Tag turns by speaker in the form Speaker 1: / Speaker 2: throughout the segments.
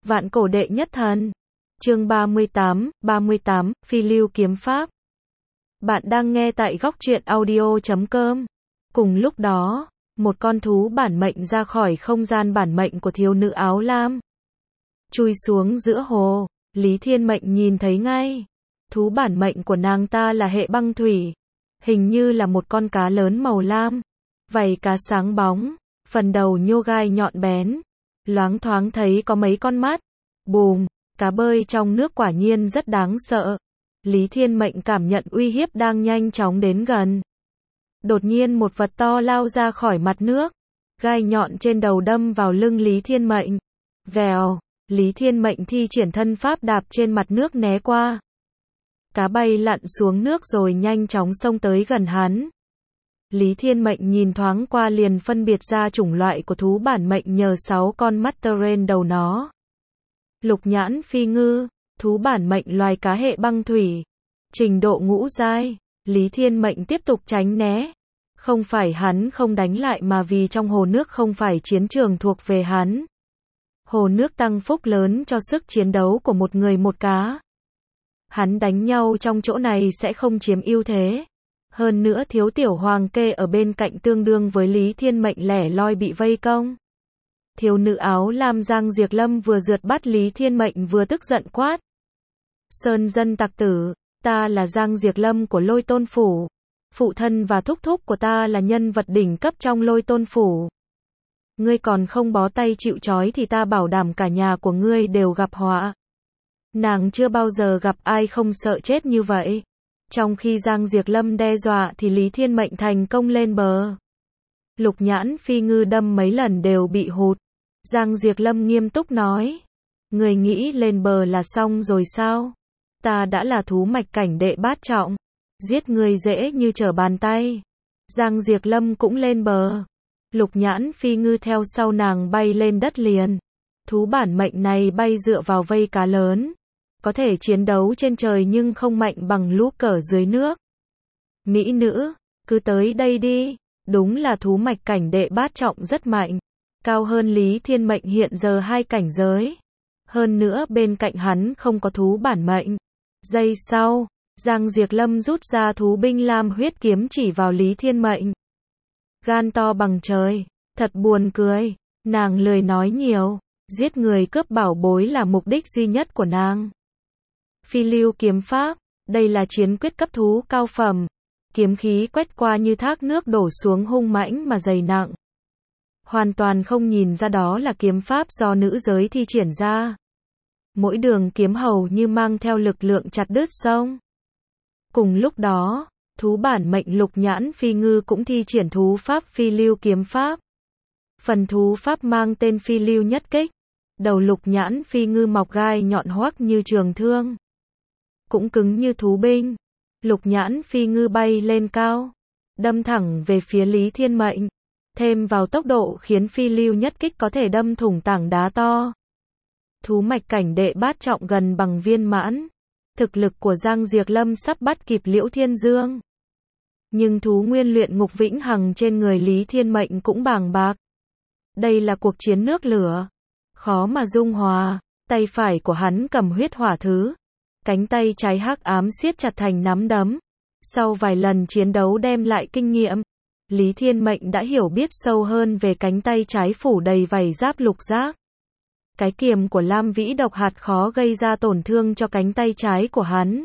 Speaker 1: Vạn cổ đệ nhất thần. Chương 38, Phi lưu kiếm pháp. Bạn đang nghe tại góc truyện audio.com. Cùng lúc đó, một con thú bản mệnh ra khỏi không gian bản mệnh của thiếu nữ áo lam. Chui xuống giữa hồ, Lý Thiên Mệnh nhìn thấy ngay. Thú bản mệnh của nàng ta là hệ băng thủy. Hình như là một con cá lớn màu lam. Vảy cá sáng bóng, phần đầu nhô gai nhọn bén. Loáng thoáng thấy có mấy con mắt. Bùm, cá bơi trong nước quả nhiên rất đáng sợ. Lý Thiên Mệnh cảm nhận uy hiếp đang nhanh chóng đến gần. Đột nhiên một vật to lao ra khỏi mặt nước. Gai nhọn trên đầu đâm vào lưng Lý Thiên Mệnh. Vèo, Lý Thiên Mệnh thi triển thân pháp đạp trên mặt nước né qua. Cá bay lặn xuống nước rồi nhanh chóng xông tới gần hắn. Lý Thiên Mệnh nhìn thoáng qua liền phân biệt ra chủng loại của thú bản mệnh nhờ 6 con mắt trên đầu nó. Lục nhãn phi ngư, thú bản mệnh loài cá hệ băng thủy. Trình độ ngũ giai, Lý Thiên Mệnh tiếp tục tránh né. Không phải hắn không đánh lại mà vì trong hồ nước không phải chiến trường thuộc về hắn. Hồ nước tăng phúc lớn cho sức chiến đấu của một người một cá. Hắn đánh nhau trong chỗ này sẽ không chiếm ưu thế. Hơn nữa thiếu tiểu hoàng kê ở bên cạnh tương đương với Lý Thiên Mệnh lẻ loi bị vây công. Thiếu nữ áo lam Giang Diệp Lâm vừa rượt bắt Lý Thiên Mệnh vừa tức giận quát. Sơn dân tặc tử, ta là Giang Diệp Lâm của Lôi Tôn Phủ. Phụ thân và thúc thúc của ta là nhân vật đỉnh cấp trong Lôi Tôn Phủ. Ngươi còn không bó tay chịu trói thì ta bảo đảm cả nhà của ngươi đều gặp họa. Nàng chưa bao giờ gặp ai không sợ chết như vậy. Trong khi Giang Diệp Lâm đe dọa thì Lý Thiên Mệnh thành công lên bờ. Lục nhãn phi ngư đâm mấy lần đều bị hụt. Giang Diệp Lâm nghiêm túc nói. Người nghĩ lên bờ là xong rồi sao? Ta đã là thú mạch cảnh đệ bát trọng. Giết người dễ như trở bàn tay. Giang Diệp Lâm cũng lên bờ. Lục nhãn phi ngư theo sau nàng bay lên đất liền. Thú bản mệnh này bay dựa vào vây cá lớn. Có thể chiến đấu trên trời nhưng không mạnh bằng lũ cờ dưới nước. Mỹ nữ, cứ tới đây đi. Đúng là thú mạch cảnh đệ bát trọng rất mạnh. Cao hơn Lý Thiên Mệnh hiện giờ 2 cảnh giới. Hơn nữa bên cạnh hắn không có thú bản mệnh. Giây sau, Giang Diệp Lâm rút ra thú binh lam huyết kiếm chỉ vào Lý Thiên Mệnh. Gan to bằng trời, thật buồn cười. Nàng lười nói nhiều. Giết người cướp bảo bối là mục đích duy nhất của nàng. Phi lưu kiếm pháp, đây là chiến quyết cấp thú cao phẩm. Kiếm khí quét qua như thác nước đổ xuống hung mãnh mà dày nặng. Hoàn toàn không nhìn ra đó là kiếm pháp do nữ giới thi triển ra. Mỗi đường kiếm hầu như mang theo lực lượng chặt đứt sông. Cùng lúc đó, thú bản mệnh lục nhãn phi ngư cũng thi triển thú pháp phi lưu kiếm pháp. Phần thú pháp mang tên phi lưu nhất kích. Đầu lục nhãn phi ngư mọc gai nhọn hoắt như trường thương. Cũng cứng như thú binh. Lục nhãn phi ngư bay lên cao. Đâm thẳng về phía Lý Thiên Mệnh. Thêm vào tốc độ khiến phi lưu nhất kích có thể đâm thủng tảng đá to. Thú mạch cảnh đệ bát trọng gần bằng viên mãn. Thực lực của Giang Diệp Lâm sắp bắt kịp Liễu Thiên Dương. Nhưng thú nguyên luyện ngục vĩnh hằng trên người Lý Thiên Mệnh cũng bàng bạc. Đây là cuộc chiến nước lửa. Khó mà dung hòa. Tay phải của hắn cầm huyết hỏa thứ. Cánh tay trái hắc ám siết chặt thành nắm đấm. Sau vài lần chiến đấu đem lại kinh nghiệm, Lý Thiên Mệnh đã hiểu biết sâu hơn về cánh tay trái phủ đầy vảy giáp lục giác. Cái kiềm của Lam Vĩ độc hạt khó gây ra tổn thương cho cánh tay trái của hắn.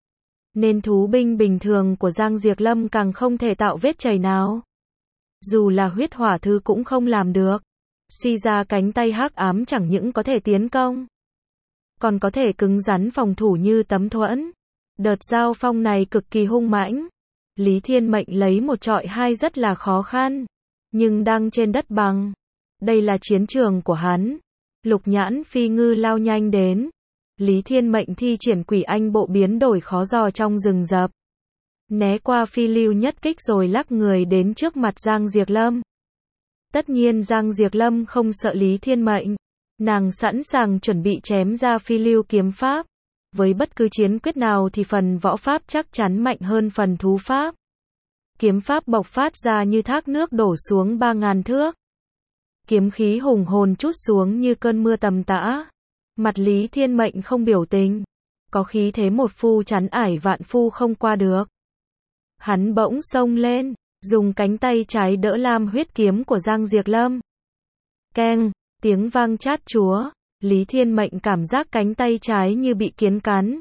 Speaker 1: Nên thú binh bình thường của Giang Diệp Lâm càng không thể tạo vết chảy nào. Dù là huyết hỏa thư cũng không làm được. Suy ra cánh tay hắc ám chẳng những có thể tiến công, còn có thể cứng rắn phòng thủ như tấm thuẫn. Đợt giao phong này cực kỳ hung mãnh. Lý Thiên Mệnh lấy một trọi hai rất là khó khăn. Nhưng đang trên đất bằng. Đây là chiến trường của hắn. Lục nhãn phi ngư lao nhanh đến. Lý Thiên Mệnh thi triển quỷ anh bộ biến đổi khó dò trong rừng rập. Né qua phi lưu nhất kích rồi lắc người đến trước mặt Giang Diệp Lâm. Tất nhiên Giang Diệp Lâm không sợ Lý Thiên Mệnh. Nàng sẵn sàng chuẩn bị chém ra phi lưu kiếm pháp. Với bất cứ chiến quyết nào thì phần võ pháp chắc chắn mạnh hơn phần thú pháp. Kiếm pháp bộc phát ra như thác nước đổ xuống 3000 thước. Kiếm khí hùng hồn trút xuống như cơn mưa tầm tã. Mặt Lý Thiên Mệnh không biểu tình. Có khí thế một phu chắn ải vạn phu không qua được. Hắn bỗng xông lên, dùng cánh tay trái đỡ lam huyết kiếm của Giang Diệp Lâm. Keng, tiếng vang chát chúa, Lý Thiên Mệnh cảm giác cánh tay trái như bị kiến cắn.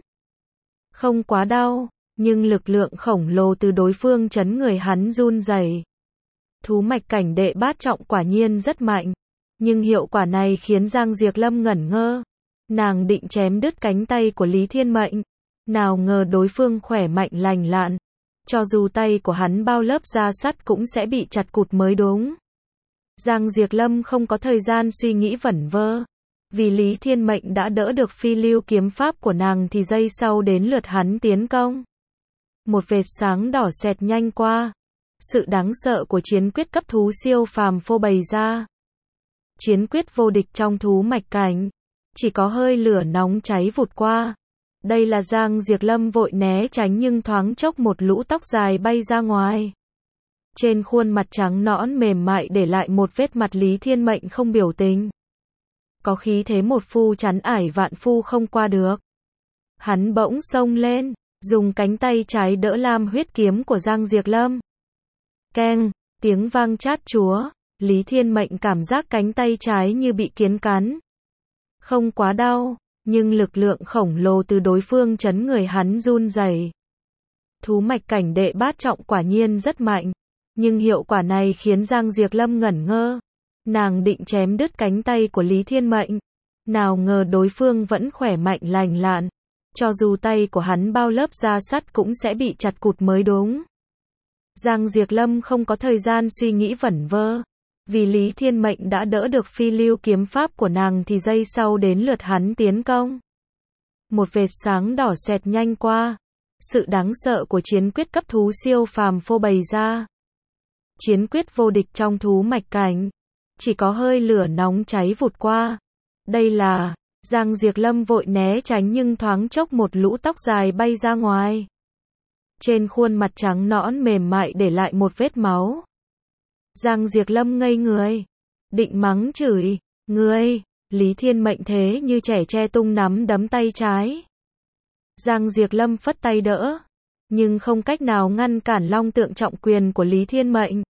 Speaker 1: Không quá đau, nhưng lực lượng khổng lồ từ đối phương chấn người hắn run rẩy. Thú mạch cảnh đệ bát trọng quả nhiên rất mạnh, nhưng hiệu quả này khiến Giang Diệp Lâm ngẩn ngơ. Nàng định chém đứt cánh tay của Lý Thiên Mệnh, nào ngờ đối phương khỏe mạnh lành lặn, cho dù tay của hắn bao lớp da sắt cũng sẽ bị chặt cụt mới đúng. Giang Diệp Lâm không có thời gian suy nghĩ vẩn vơ, vì Lý Thiên Mệnh đã đỡ được phi lưu kiếm pháp của nàng thì giây sau đến lượt hắn tiến công. Một vệt sáng đỏ xẹt nhanh qua, sự đáng sợ của chiến quyết cấp thú siêu phàm phô bày ra. Chiến quyết vô địch trong thú mạch cảnh, chỉ có hơi lửa nóng cháy vụt qua. Đây là Giang Diệp Lâm vội né tránh nhưng thoáng chốc một lũ tóc dài bay ra ngoài. Trên khuôn mặt trắng nõn mềm mại để lại một vết mặt Lý Thiên Mệnh không biểu tình. Có khí thế một phu chắn ải vạn phu không qua được. Hắn bỗng xông lên, dùng cánh tay trái đỡ lam huyết kiếm của Giang Diệp Lâm. Keng, tiếng vang chát chúa, Lý Thiên Mệnh cảm giác cánh tay trái như bị kiến cắn. Không quá đau, nhưng lực lượng khổng lồ từ đối phương chấn người hắn run rẩy. Thú mạch cảnh đệ bát trọng quả nhiên rất mạnh, nhưng hiệu quả này khiến Giang Diệp Lâm ngẩn ngơ. Nàng định chém đứt cánh tay của Lý Thiên Mệnh, nào ngờ đối phương vẫn khỏe mạnh lành lặn, cho dù tay của hắn bao lớp da sắt cũng sẽ bị chặt cụt mới đúng. Giang Diệp Lâm không có thời gian suy nghĩ vẩn vơ, vì Lý Thiên Mệnh đã đỡ được phi lưu kiếm pháp của nàng thì giây sau đến lượt hắn tiến công. Một vệt sáng đỏ xẹt nhanh qua, sự đáng sợ của chiến quyết cấp thú siêu phàm phô bày ra. Chiến quyết vô địch trong thú mạch cảnh, chỉ có hơi lửa nóng cháy vụt qua. Đây là, Giang Diệp Lâm vội né tránh nhưng thoáng chốc một lũ tóc dài bay ra ngoài. Trên khuôn mặt trắng nõn mềm mại để lại một vết máu. Giang Diệp Lâm ngây người, định mắng chửi, ngươi, Lý Thiên Mệnh thế như trẻ tre tung nắm đấm tay trái. Giang Diệp Lâm phất tay đỡ, nhưng không cách nào ngăn cản long tượng trọng quyền của Lý Thiên Mệnh.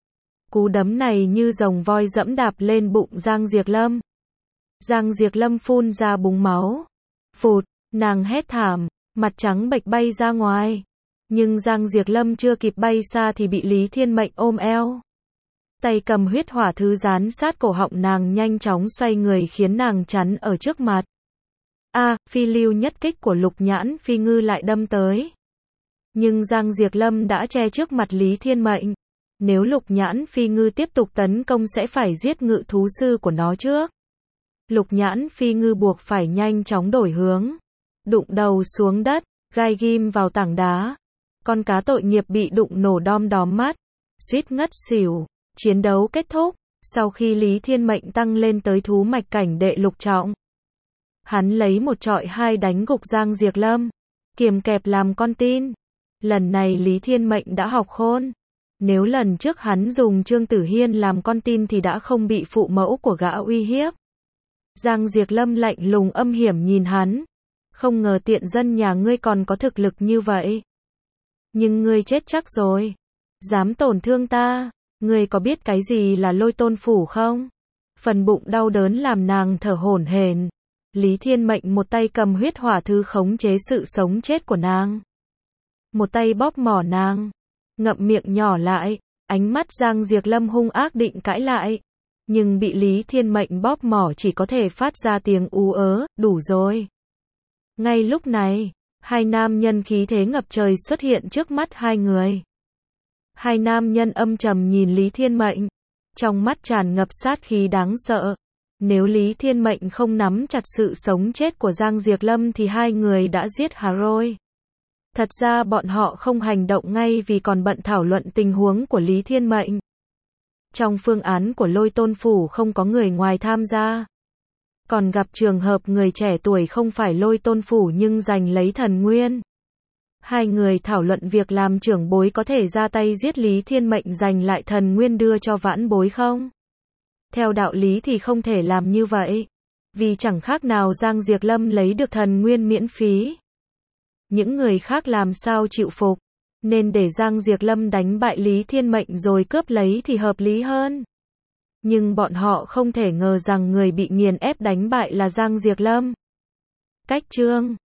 Speaker 1: Cú đấm này như rồng voi dẫm đạp lên bụng Giang Diệp Lâm. Giang Diệp Lâm phun ra búng máu. Phụt, nàng hét thảm, mặt trắng bệch bay ra ngoài. Nhưng Giang Diệp Lâm chưa kịp bay xa thì bị Lý Thiên Mệnh ôm eo. Tay cầm huyết hỏa thứ dán sát cổ họng nàng nhanh chóng xoay người khiến nàng chắn ở trước mặt. Phi lưu nhất kích của Lục Nhãn Phi Ngư lại đâm tới. Nhưng Giang Diệp Lâm đã che trước mặt Lý Thiên Mệnh. Nếu Lục Nhãn Phi Ngư tiếp tục tấn công sẽ phải giết ngự thú sư của nó trước. Lục Nhãn Phi Ngư buộc phải nhanh chóng đổi hướng. Đụng đầu xuống đất, gai ghim vào tảng đá. Con cá tội nghiệp bị đụng nổ đom đóm mắt, suýt ngất xỉu. Chiến đấu kết thúc, sau khi Lý Thiên Mệnh tăng lên tới thú mạch cảnh đệ lục trọng. Hắn lấy một trọi hai đánh gục Giang Diệp Lâm, kiềm kẹp làm con tin. Lần này Lý Thiên Mệnh đã học khôn. Nếu lần trước hắn dùng Trương Tử Hiên làm con tin thì đã không bị phụ mẫu của gã uy hiếp. Giang Diệp Lâm lạnh lùng âm hiểm nhìn hắn. Không ngờ tiện dân nhà ngươi còn có thực lực như vậy. Nhưng ngươi chết chắc rồi. Dám tổn thương ta. Ngươi có biết cái gì là Lôi Tôn Phủ không? Phần bụng đau đớn làm nàng thở hổn hển. Lý Thiên Mệnh một tay cầm huyết hỏa thứ khống chế sự sống chết của nàng. Một tay bóp mỏ nàng. Ngậm miệng nhỏ lại. Ánh mắt Giang Diệp Lâm hung ác định cãi lại. Nhưng bị Lý Thiên Mệnh bóp mỏ chỉ có thể phát ra tiếng ú ớ, đủ rồi. Ngay lúc này, hai nam nhân khí thế ngập trời xuất hiện trước mắt hai người. Hai nam nhân âm trầm nhìn Lý Thiên Mệnh, trong mắt tràn ngập sát khí đáng sợ. Nếu Lý Thiên Mệnh không nắm chặt sự sống chết của Giang Diệp Lâm thì hai người đã giết hà rồi. Thật ra bọn họ không hành động ngay vì còn bận thảo luận tình huống của Lý Thiên Mệnh. Trong phương án của Lôi Tôn Phủ không có người ngoài tham gia. Còn gặp trường hợp người trẻ tuổi không phải Lôi Tôn Phủ nhưng giành lấy thần nguyên. Hai người thảo luận việc làm trưởng bối có thể ra tay giết Lý Thiên Mệnh giành lại thần nguyên đưa cho vãn bối không? Theo đạo lý thì không thể làm như vậy. Vì chẳng khác nào Giang Diệc Lâm lấy được thần nguyên miễn phí. Những người khác làm sao chịu phục, nên để Giang Diệc Lâm đánh bại Lý Thiên Mệnh rồi cướp lấy thì hợp lý hơn. Nhưng bọn họ không thể ngờ rằng người bị nghiền ép đánh bại là Giang Diệc Lâm. Cách chương